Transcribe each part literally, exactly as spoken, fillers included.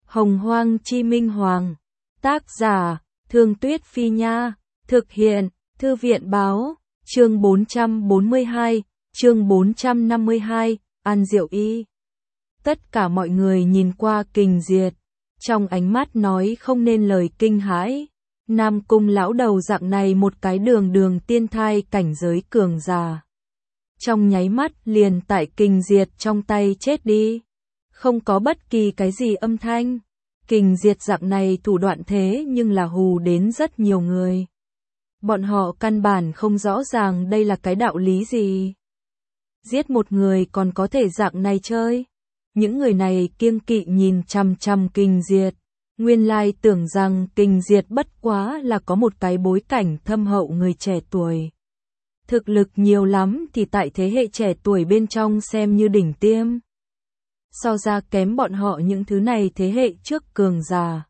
Hồng Hoang Chi Minh Hoàng. Tác giả, Thương Tuyết Phi Nha. Thực hiện, Thư viện Báo. Chương bốn trăm bốn mươi hai, chương bốn trăm năm mươi hai, An Diệu Y. Tất cả mọi người nhìn qua Kình Diệt, trong ánh mắt nói không nên lời kinh hãi. Nam Cung lão đầu dạng này một cái đường đường tiên thai cảnh giới cường giả. Trong nháy mắt liền tại Kình Diệt trong tay chết đi. Không có bất kỳ cái gì âm thanh. Kình Diệt dạng này thủ đoạn thế nhưng là hù đến rất nhiều người. Bọn họ căn bản không rõ ràng đây là cái đạo lý gì. Giết một người còn có thể dạng này chơi. Những người này kiêng kỵ nhìn chằm chằm Kình Diệt. Nguyên lai tưởng rằng Kình Diệt bất quá là có một cái bối cảnh thâm hậu người trẻ tuổi. Thực lực nhiều lắm thì tại thế hệ trẻ tuổi bên trong xem như đỉnh tiêm. So ra kém bọn họ những thứ này thế hệ trước cường giả.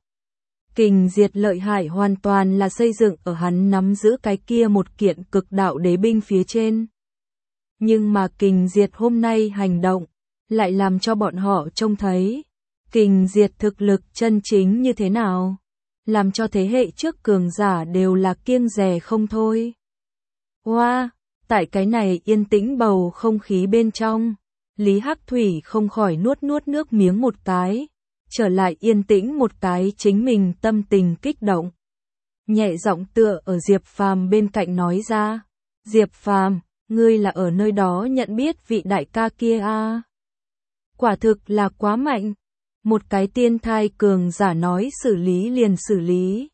Kình Diệt lợi hại hoàn toàn là xây dựng ở hắn nắm giữ cái kia một kiện cực đạo đế binh phía trên. Nhưng mà Kình Diệt hôm nay hành động, lại làm cho bọn họ trông thấy Kình Diệt thực lực chân chính như thế nào, làm cho thế hệ trước cường giả đều là kiêng dè không thôi. Hoa, wow, tại cái này yên tĩnh bầu không khí bên trong, Lý Hắc Thủy không khỏi nuốt nuốt nước miếng một cái, trở lại yên tĩnh một cái chính mình tâm tình kích động. Nhẹ giọng tựa ở Diệp Phàm bên cạnh nói ra, Diệp Phàm, ngươi là ở nơi đó nhận biết vị đại ca kia à? Quả thực là quá mạnh. Một cái tiên thai cường giả nói xử lý liền xử lý.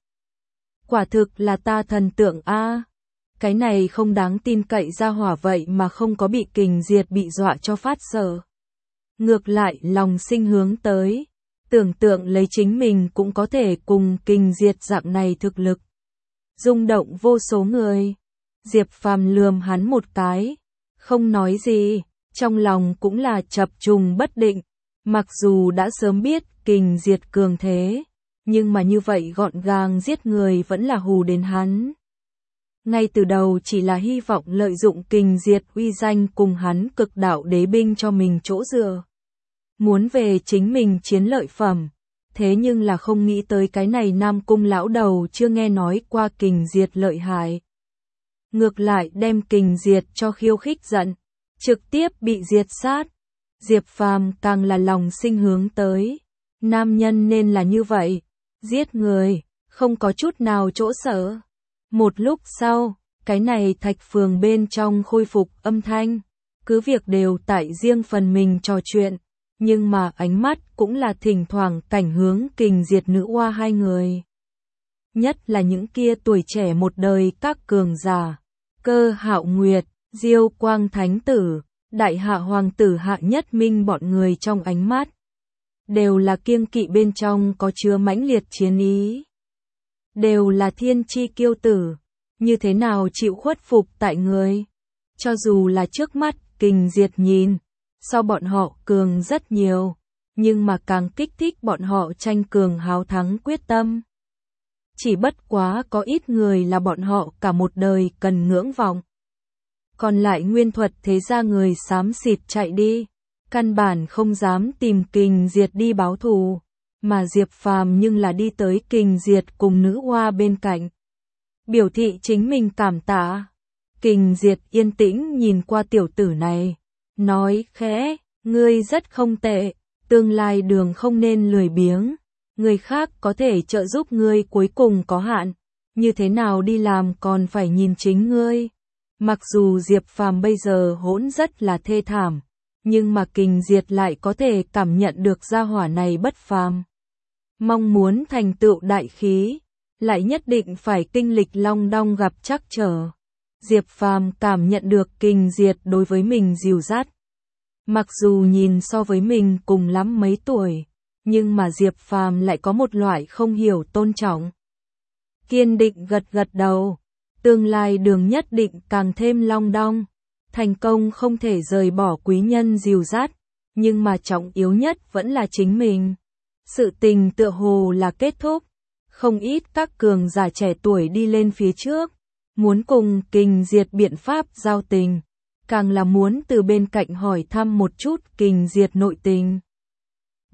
Quả thực là ta thần tượng a. À. Cái này không đáng tin cậy ra hỏa vậy mà không có bị Kình Diệt bị dọa cho phát sợ. Ngược lại lòng sinh hướng tới, tưởng tượng lấy chính mình cũng có thể cùng Kình Diệt dạng này thực lực. Rung động vô số người. Diệp Phàm lườm hắn một cái, không nói gì, trong lòng cũng là chập trùng bất định. Mặc dù đã sớm biết Kình Diệt cường thế, nhưng mà như vậy gọn gàng giết người vẫn là hù đến hắn. Ngay từ đầu chỉ là hy vọng lợi dụng Kình Diệt uy danh cùng hắn cực đạo đế binh cho mình chỗ dựa. Muốn về chính mình chiến lợi phẩm, thế nhưng là không nghĩ tới cái này Nam Cung lão đầu chưa nghe nói qua Kình Diệt lợi hại. Ngược lại đem Kình Diệt cho khiêu khích giận, trực tiếp bị diệt sát. Diệp Phàm càng là lòng sinh hướng tới. Nam nhân nên là như vậy, giết người, không có chút nào chỗ sợ. Một lúc sau, cái này thạch phường bên trong khôi phục âm thanh, cứ việc đều tại riêng phần mình trò chuyện, nhưng mà ánh mắt cũng là thỉnh thoảng cảnh hướng Kình Diệt nữ oa hai người. Nhất là những kia tuổi trẻ một đời các cường giả, Cơ Hạo Nguyệt, Diêu Quang Thánh Tử, Đại Hạ Hoàng tử Hạ Nhất Minh bọn người trong ánh mắt, đều là kiêng kỵ bên trong có chứa mãnh liệt chiến ý. Đều là thiên chi kiêu tử, như thế nào chịu khuất phục tại người. Cho dù là trước mắt Kình Diệt nhìn, so bọn họ cường rất nhiều, nhưng mà càng kích thích bọn họ tranh cường háo thắng quyết tâm. Chỉ bất quá có ít người là bọn họ cả một đời cần ngưỡng vọng. Còn lại nguyên thuật thế ra người xám xịt chạy đi, căn bản không dám tìm Kình Diệt đi báo thù, mà Diệp Phàm nhưng là đi tới Kình Diệt cùng nữ oa bên cạnh. Biểu thị chính mình cảm tạ. Kình Diệt yên tĩnh nhìn qua tiểu tử này, nói khẽ, ngươi rất không tệ, tương lai đường không nên lười biếng, người khác có thể trợ giúp ngươi cuối cùng có hạn, như thế nào đi làm còn phải nhìn chính ngươi. Mặc dù Diệp Phàm bây giờ hỗn rất là thê thảm, nhưng mà Kình Diệt lại có thể cảm nhận được gia hỏa này bất phàm. Mong muốn thành tựu đại khí, lại nhất định phải kinh lịch long đong gặp trắc trở. Diệp Phàm cảm nhận được Kình Diệt đối với mình dìu dắt. Mặc dù nhìn so với mình cùng lắm mấy tuổi, nhưng mà Diệp Phàm lại có một loại không hiểu tôn trọng. Kiên định gật gật đầu. Tương lai đường nhất định càng thêm long đong, thành công không thể rời bỏ quý nhân dìu dắt, nhưng mà trọng yếu nhất vẫn là chính mình. Sự tình tựa hồ là kết thúc, không ít các cường giả trẻ tuổi đi lên phía trước, muốn cùng Kình Diệt biện pháp giao tình, càng là muốn từ bên cạnh hỏi thăm một chút Kình Diệt nội tình.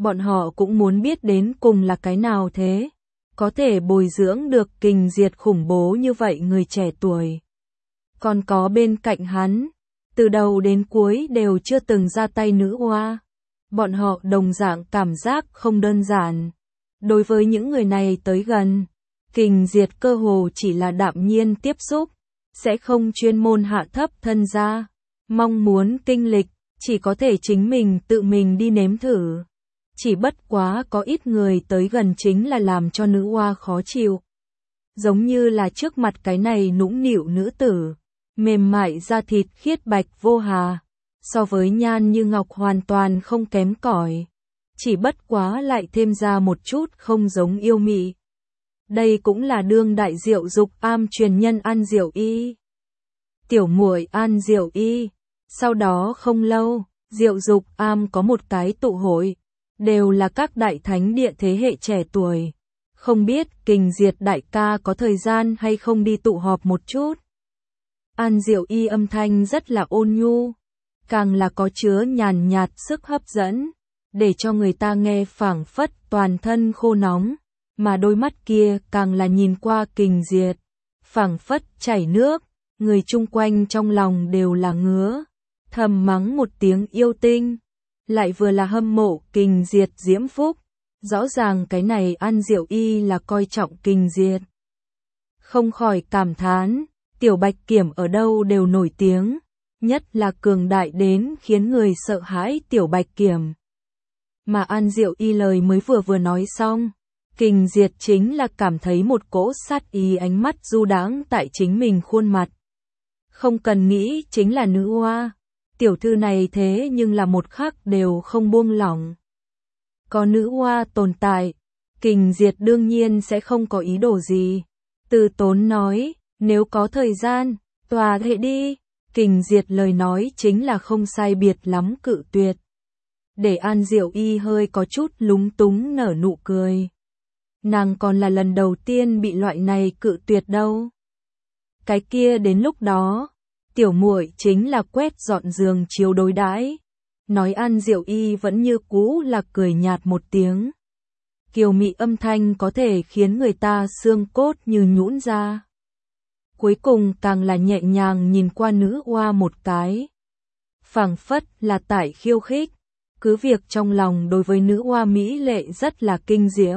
bọn họ cũng muốn biết đến cùng là cái nào thế, có thể bồi dưỡng được kình diệt khủng bố như vậy người trẻ tuổi. Còn có bên cạnh hắn, từ đầu đến cuối đều chưa từng ra tay nữ oa. Bọn họ đồng dạng cảm giác không đơn giản. Đối với những người này tới gần, kình diệt cơ hồ chỉ là đạm nhiên tiếp xúc, sẽ không chuyên môn hạ thấp thân ra. Mong muốn kinh lịch, chỉ có thể chính mình tự mình đi nếm thử. Chỉ bất quá có ít người tới gần chính là làm cho nữ oa khó chịu. Giống như là trước mặt cái này nũng nịu nữ tử, mềm mại da thịt khiết bạch vô hà, so với nhan như ngọc hoàn toàn không kém cỏi. Chỉ bất quá lại thêm ra một chút không giống yêu mị. Đây cũng là đương đại Diệu Dục Am truyền nhân An Diệu Y. Tiểu muội An Diệu Y. Sau đó không lâu, Diệu Dục Am có một cái tụ hội, đều là các đại thánh địa thế hệ trẻ tuổi. Không biết kình diệt đại ca có thời gian hay không đi tụ họp một chút. An Diệu Y âm thanh rất là ôn nhu, càng là có chứa nhàn nhạt sức hấp dẫn, để cho người ta nghe phảng phất toàn thân khô nóng, mà đôi mắt kia càng là nhìn qua kình diệt, phảng phất chảy nước, người chung quanh trong lòng đều là ngứa, thầm mắng một tiếng yêu tinh, lại vừa là hâm mộ kình diệt diễm phúc, rõ ràng cái này An Diệu Y là coi trọng kình diệt. Không khỏi cảm thán, tiểu bạch kiểm ở đâu đều nổi tiếng, nhất là cường đại đến khiến người sợ hãi tiểu bạch kiểm. Mà An Diệu Y lời mới vừa vừa nói xong, kình diệt chính là cảm thấy một cỗ sát ý ánh mắt du đãng tại chính mình khuôn mặt. Không cần nghĩ chính là nữ oa, tiểu thư này thế nhưng là một khắc đều không buông lỏng. Có nữ oa tồn tại, kình diệt đương nhiên sẽ không có ý đồ gì. Từ Tốn nói, nếu có thời gian, tòa hệ đi, kình diệt lời nói chính là không sai biệt lắm cự tuyệt. Để An Diệu Y hơi có chút lúng túng nở nụ cười. Nàng còn là lần đầu tiên bị loại này cự tuyệt đâu. Cái kia đến lúc đó, tiểu muội chính là quét dọn giường chiếu đối đãi. Nói An Diệu Y vẫn như cũ là cười nhạt một tiếng. Kiều mị âm thanh có thể khiến người ta xương cốt như nhũn ra. Cuối cùng càng là nhẹ nhàng nhìn qua nữ oa một cái. Phảng phất là tại khiêu khích, cứ việc trong lòng đối với nữ oa mỹ lệ rất là kinh diễm.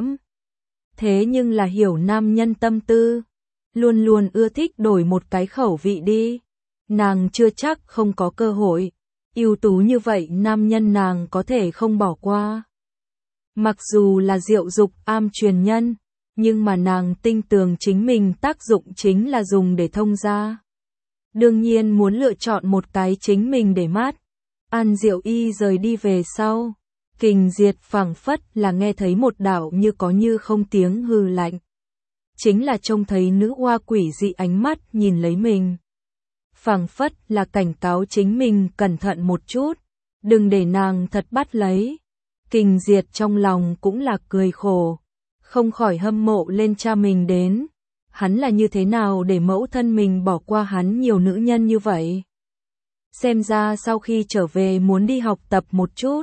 Thế nhưng là hiểu nam nhân tâm tư, luôn luôn ưa thích đổi một cái khẩu vị đi. Nàng chưa chắc không có cơ hội, ưu tú như vậy nam nhân nàng có thể không bỏ qua. Mặc dù là Diệu Dục Am truyền nhân, nhưng mà nàng tinh tường chính mình tác dụng chính là dùng để thông gia. Đương nhiên muốn lựa chọn một cái chính mình để mát. An Diệu Y rời đi về sau, kình diệt phảng phất là nghe thấy một đạo như có như không tiếng hừ lạnh. Chính là trông thấy nữ oa quỷ dị ánh mắt nhìn lấy mình. Phảng phất là cảnh cáo chính mình cẩn thận một chút, đừng để nàng thật bắt lấy. Kình diệt trong lòng cũng là cười khổ, không khỏi hâm mộ lên cha mình đến. Hắn là như thế nào để mẫu thân mình bỏ qua hắn nhiều nữ nhân như vậy? Xem ra sau khi trở về muốn đi học tập một chút.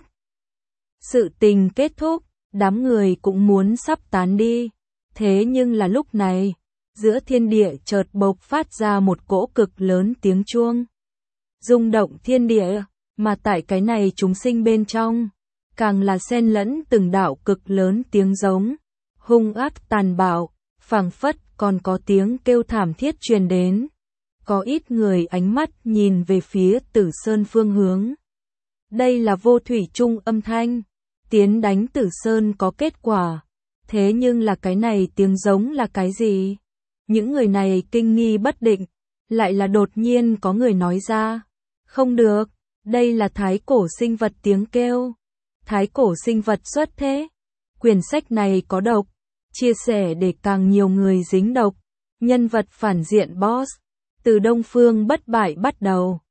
Sự tình kết thúc, đám người cũng muốn sắp tán đi. Thế nhưng là lúc này, giữa thiên địa chợt bộc phát ra một cỗ cực lớn tiếng chuông. Rung động thiên địa, mà tại cái này chúng sinh bên trong, càng là xen lẫn từng đạo cực lớn tiếng giống, hung ác tàn bạo, phảng phất còn có tiếng kêu thảm thiết truyền đến. Có ít người ánh mắt nhìn về phía Tử Sơn phương hướng. Đây là Vô Thủy Trung âm thanh, tiến đánh Tử Sơn có kết quả. Thế nhưng là cái này tiếng giống là cái gì? Những người này kinh nghi bất định, lại là đột nhiên có người nói ra. Không được, đây là thái cổ sinh vật tiếng kêu. Thái cổ sinh vật xuất thế. Quyển sách này có độc, chia sẻ để càng nhiều người dính độc. Nhân vật phản diện boss, từ Đông Phương Bất Bại bắt đầu.